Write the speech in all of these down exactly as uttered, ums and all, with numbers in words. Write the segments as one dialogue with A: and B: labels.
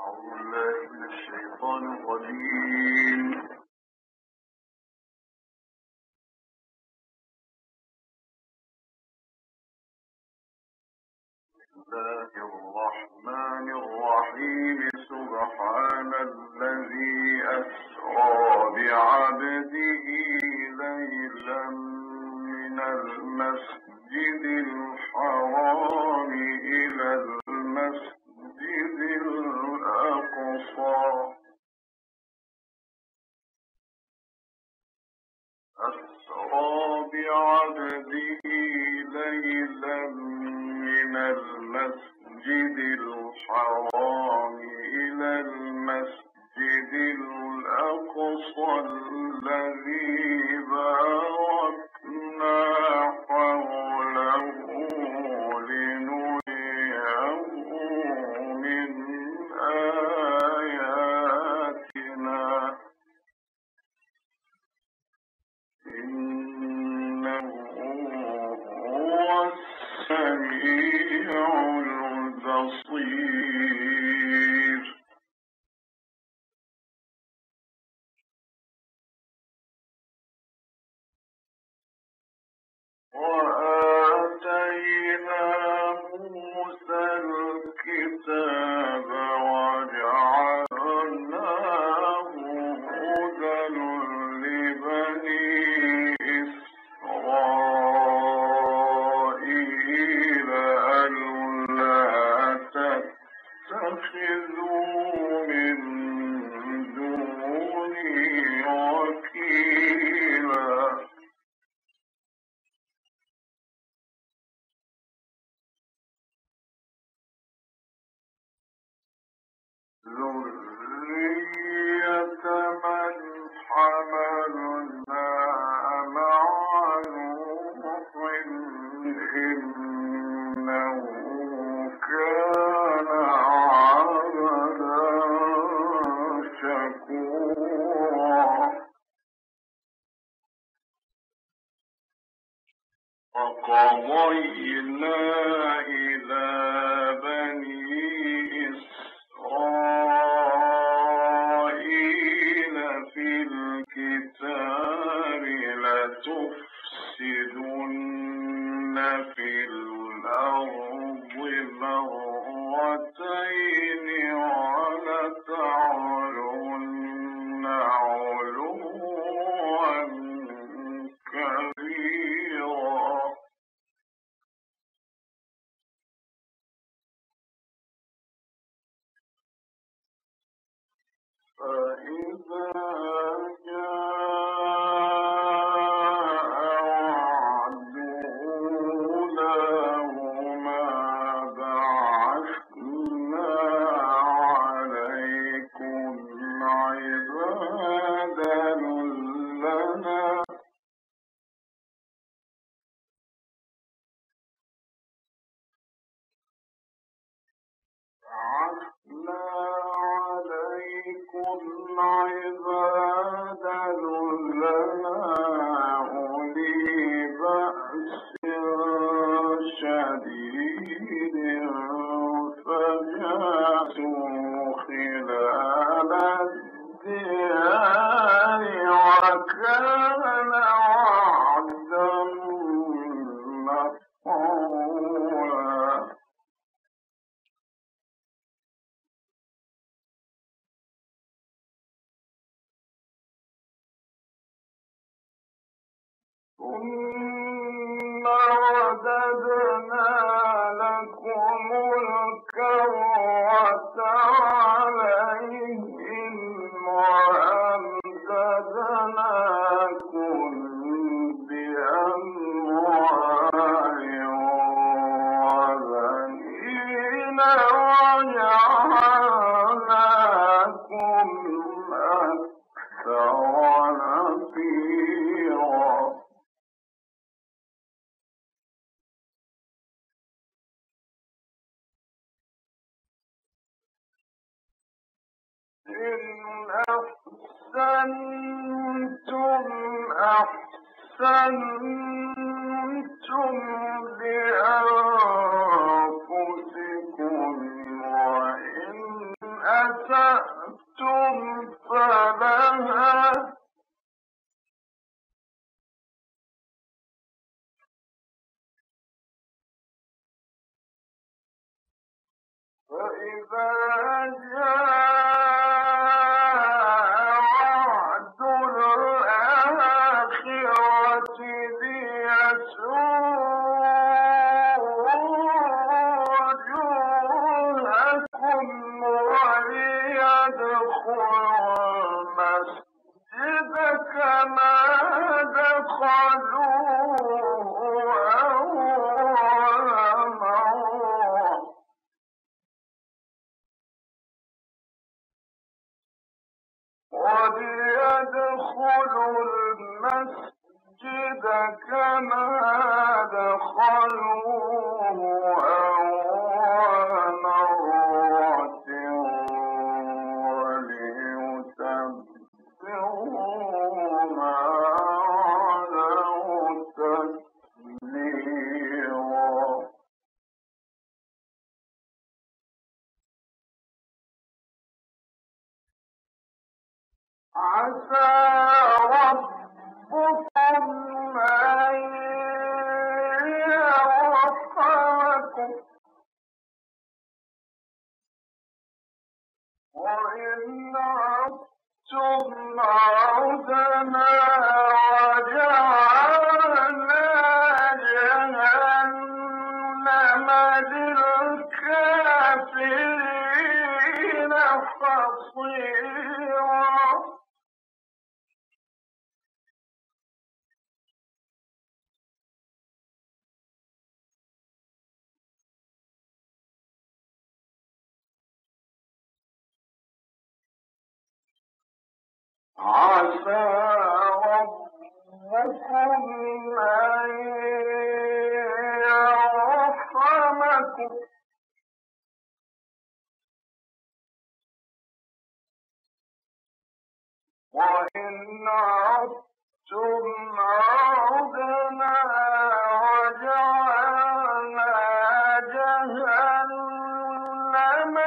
A: الرحمن الرحيم. سبحان الذي أسرى بعبده ليلا من المسجد الحرام إلى المسجد الأقصى أسرى بعبده ليلا من المسجد الحرام إلى المسجد الأقصى الذي باركنا حوله لنريه من آياتنا إنه هو السميع البصير. وآتينا موسى الكتاب وجعلناه هدى لبني إسرائيل ألا تتخذوا من دوني وكيلا. ذرية من حملنا مع نوح إنه كان عبدا شكورا. وقضينا إلى بني إسرائيل في الكتاب لتفسدن في الأرض مرتين ولتعلن علوا كبيرا. فإذا جاء وعد أولاهما بعثنا عليكم عبادا لنا بعثنا عليكم عبادا لنا أولي بأس شديد فجاسوا خلال الديار وكان وعدا مفعولا. ثم رددنا لكم الكرة عليهم وأمددناكم بأموال وبنين وجعلناكم أكثر نفيرا. إن أحسنتم أحسنتم لأنفسكم وإن أسأتم أسأتم فلها فإذا جاء وعد الآخرة ليسوءوا وجوهكم وليدخلوا المسجد كما دخلوه أول مرة وليدخلوا المسجد كما دخلوه أول مرة وليتبروا ما علوا تتبيرا. عسى ربكم أن يرحمكم وإن عدتم عدنا وجعلنا جهنم للكافرين حصيرا. عسى ربكم أن يرحمكم وإن عدتم عدنا وجعلنا جهنم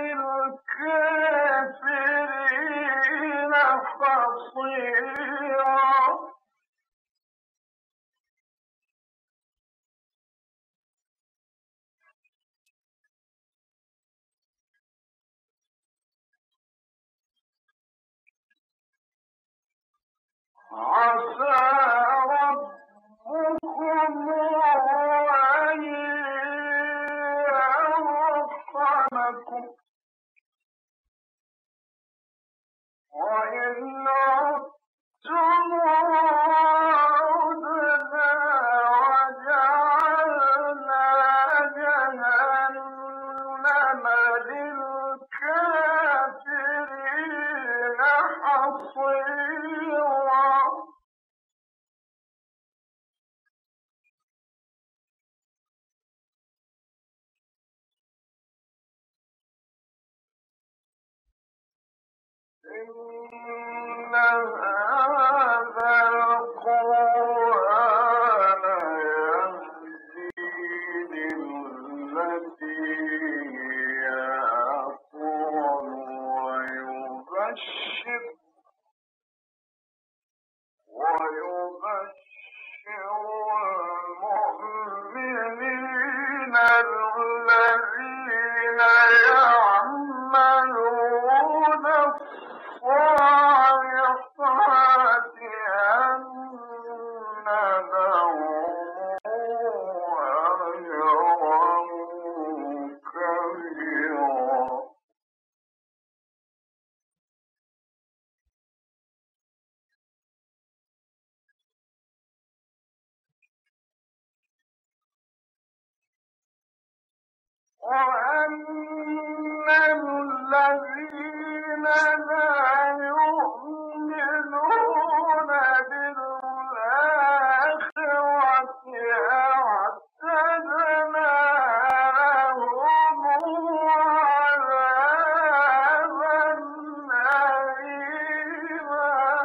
A: للكافرين حصيرا. عسى ربكم أن يرحمكم وإن عدتم عدنا وجعلنا جهنم للكافرين حصيرا. إن هذا القرآن يهدي للتي هي أقوم ويبشر ويبشر المؤمنين الذين يعملون الصالحات أن لهم أجرا كبيرا. وأن الذين لا يؤمنون بالآخرة أعتدنا لهم عذابا أليما.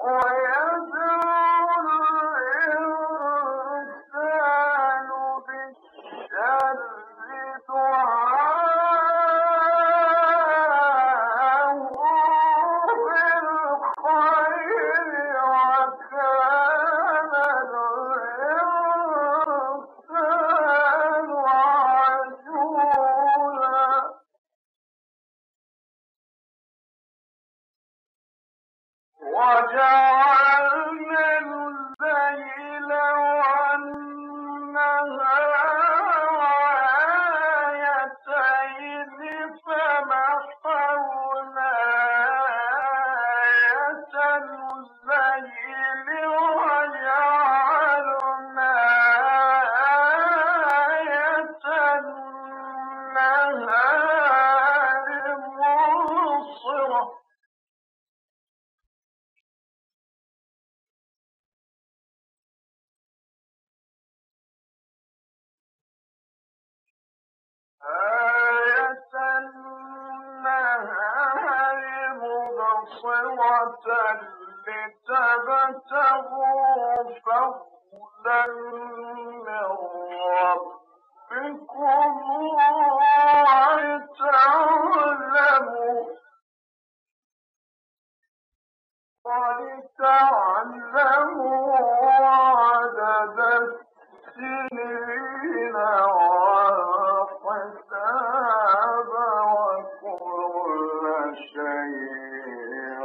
A: لتبتغوا فضلا من ربكم ولتعلموا ولتعلموا عدد السنين والحساب وكل شيء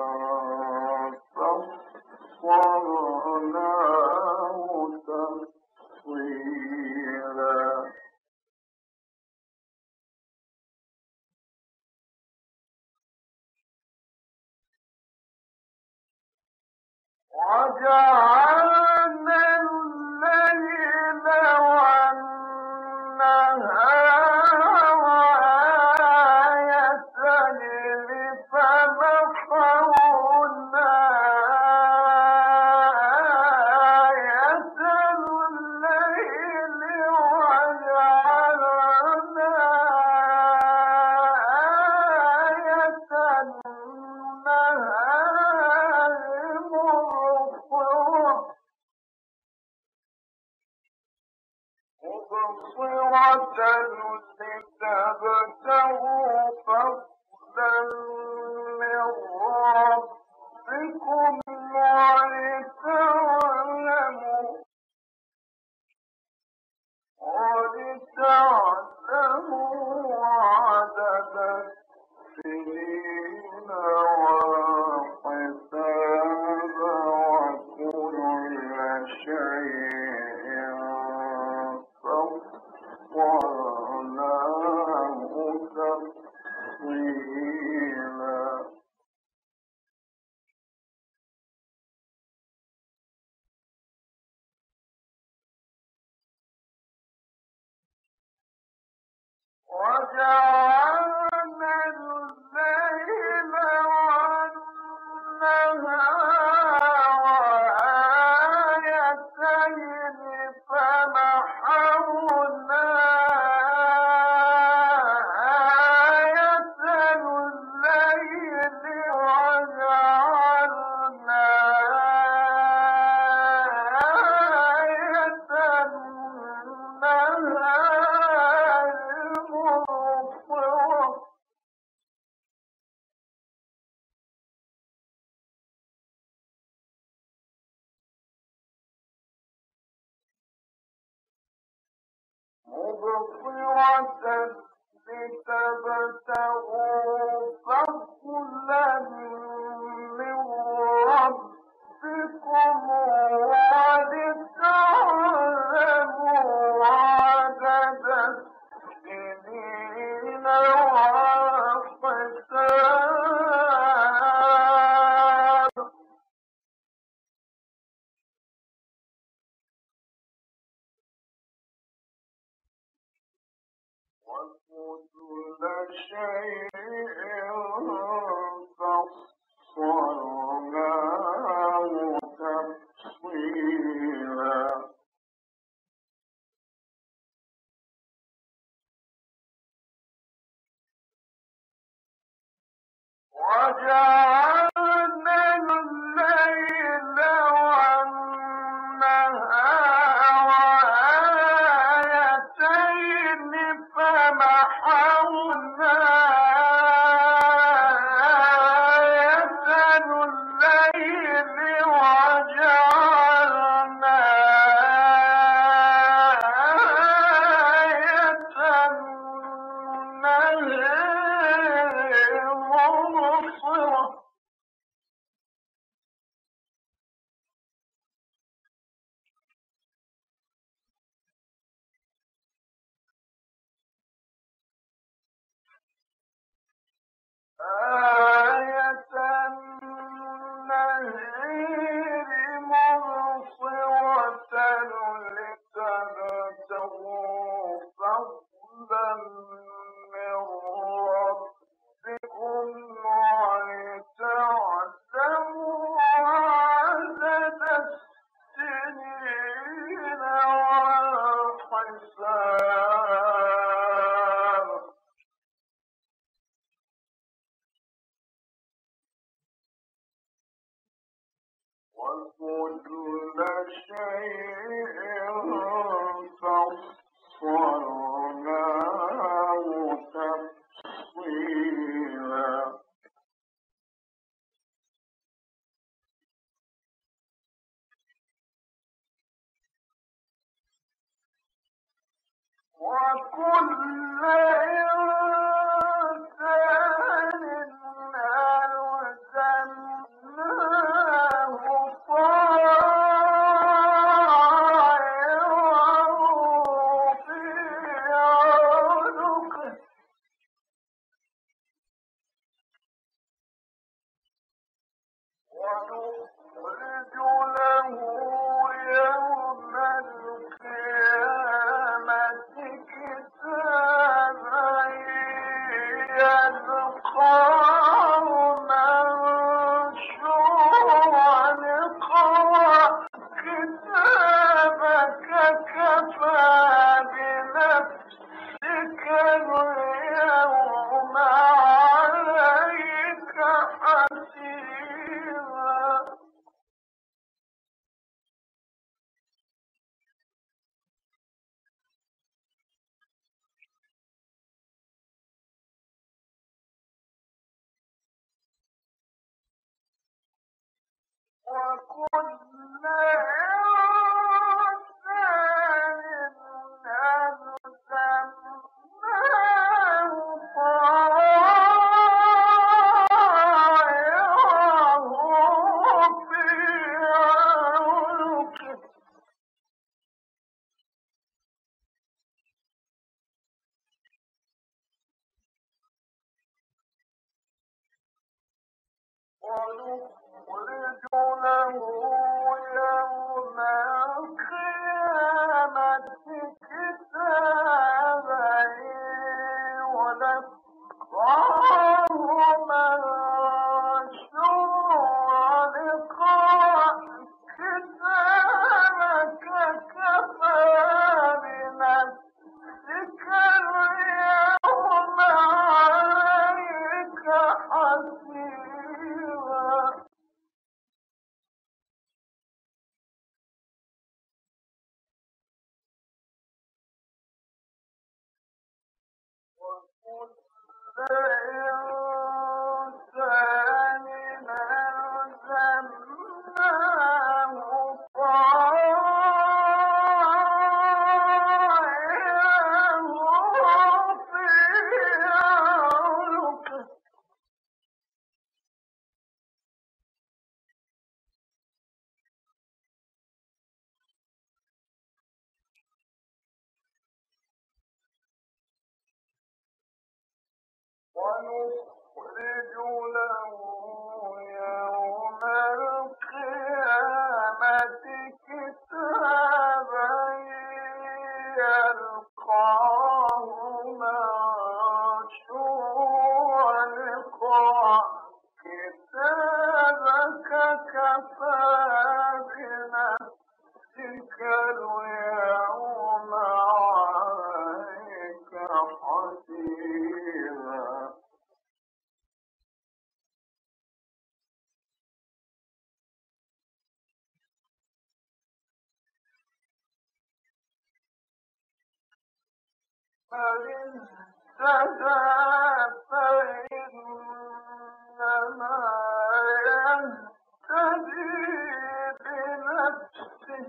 A: فصلناه تفصيلا. وجعلنا الليل والنهار آيتين فمحونا آية الليل وجعلنا آية النهار مبصرة لتبتغوا فضلا من ربكم ولتعلموا ولتعلموا عدد السنين والحساب وكل شيء فصلناه تفصيلا. وجعلنا الليل والنهار آيتين فمحونا آية الليل وجعلنا آية النهار مبصرة مبصرة لتبتغوا فضلا من ربكم ولتعلموا عدد السنين والحساب وكل شيء فصلناه تفصيلا. وجعلنا الليل وكل شيء فصلناه تفصيلا وكل إنسان ألزمناه طائره في عنقه ونخرج له يوم القيامة كتابا يلقاه منشورا اقرأ كتابك كفى بنفسك اليوم عليك حسيبا وكل إنسان ألزمناه طائره في عنقه ونخرج له يوم القيامة كتابا يلقاه منشورا اقرأ كتابك كفى بنفسك اليوم عليك حسيبا وكل إنسان ألزمناه طائره في عنقه ونخرج له يوم القيامة كتابا يلقاه منشورا اقرأ كتابك كفى بنفسك اليوم عليك حسيبا فإن اهتدى فإنما يهتدي بنفسه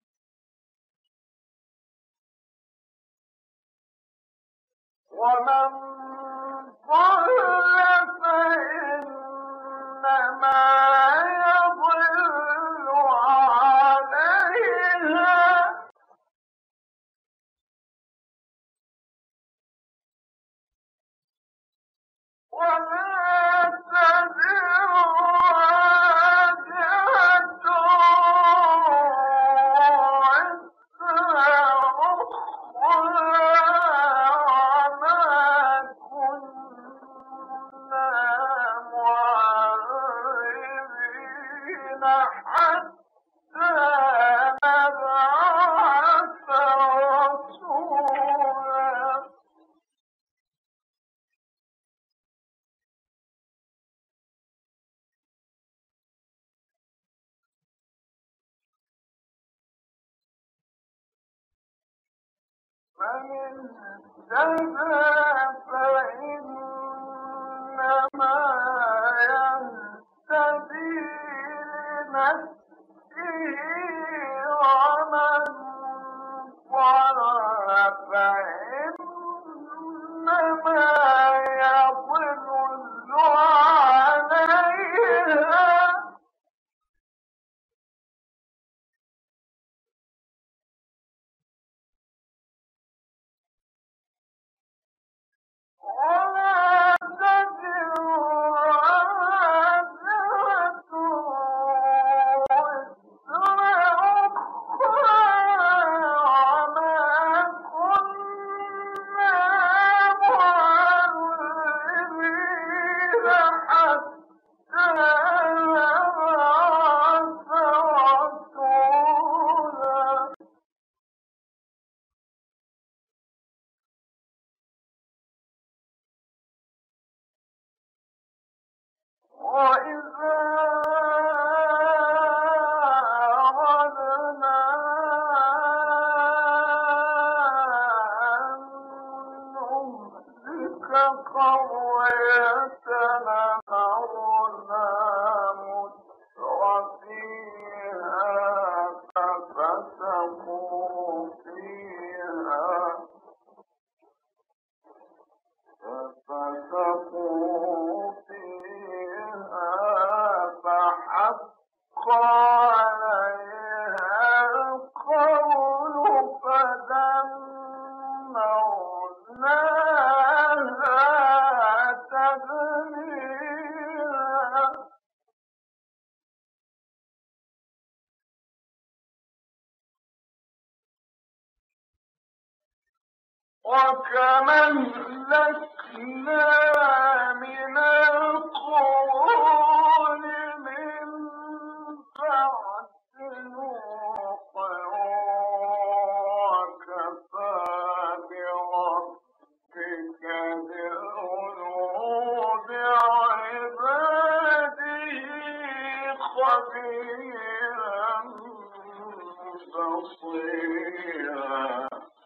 A: ومن ضل فإنما يضل عليها ولا تزر وازرة وزر أخرى وما كنا معذبين حتى نبعث رسولا وكم أهلكنا من القرون من بعد نوح وكفى بربك بالذنوب عباده خبيرا بصيرا.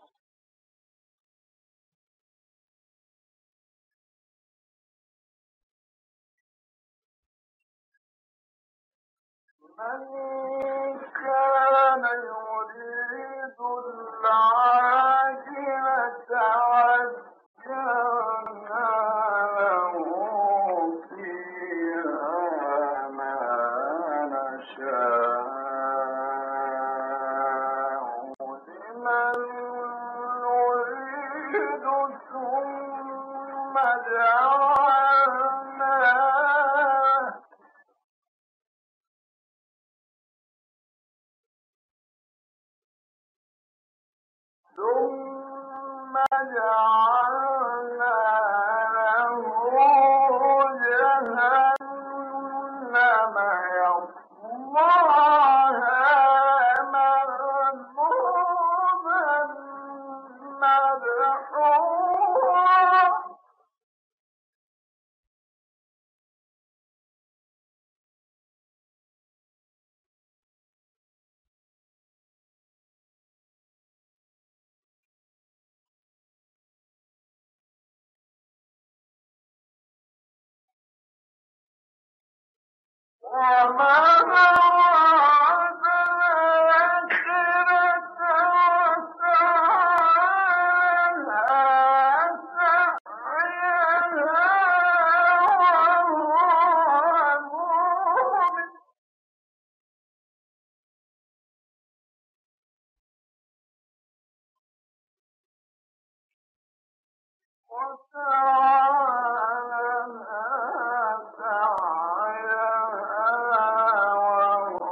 A: من كان يريد العاجلة عجلنا له فيها ما نشاء لمن نريد ثم جعلنا ثم جعلنا له جهنم يصلاها مذموما مدحورا. وما أراد الآخرة وسعى لها سعيها وهو مؤمن وسعى لها سعيها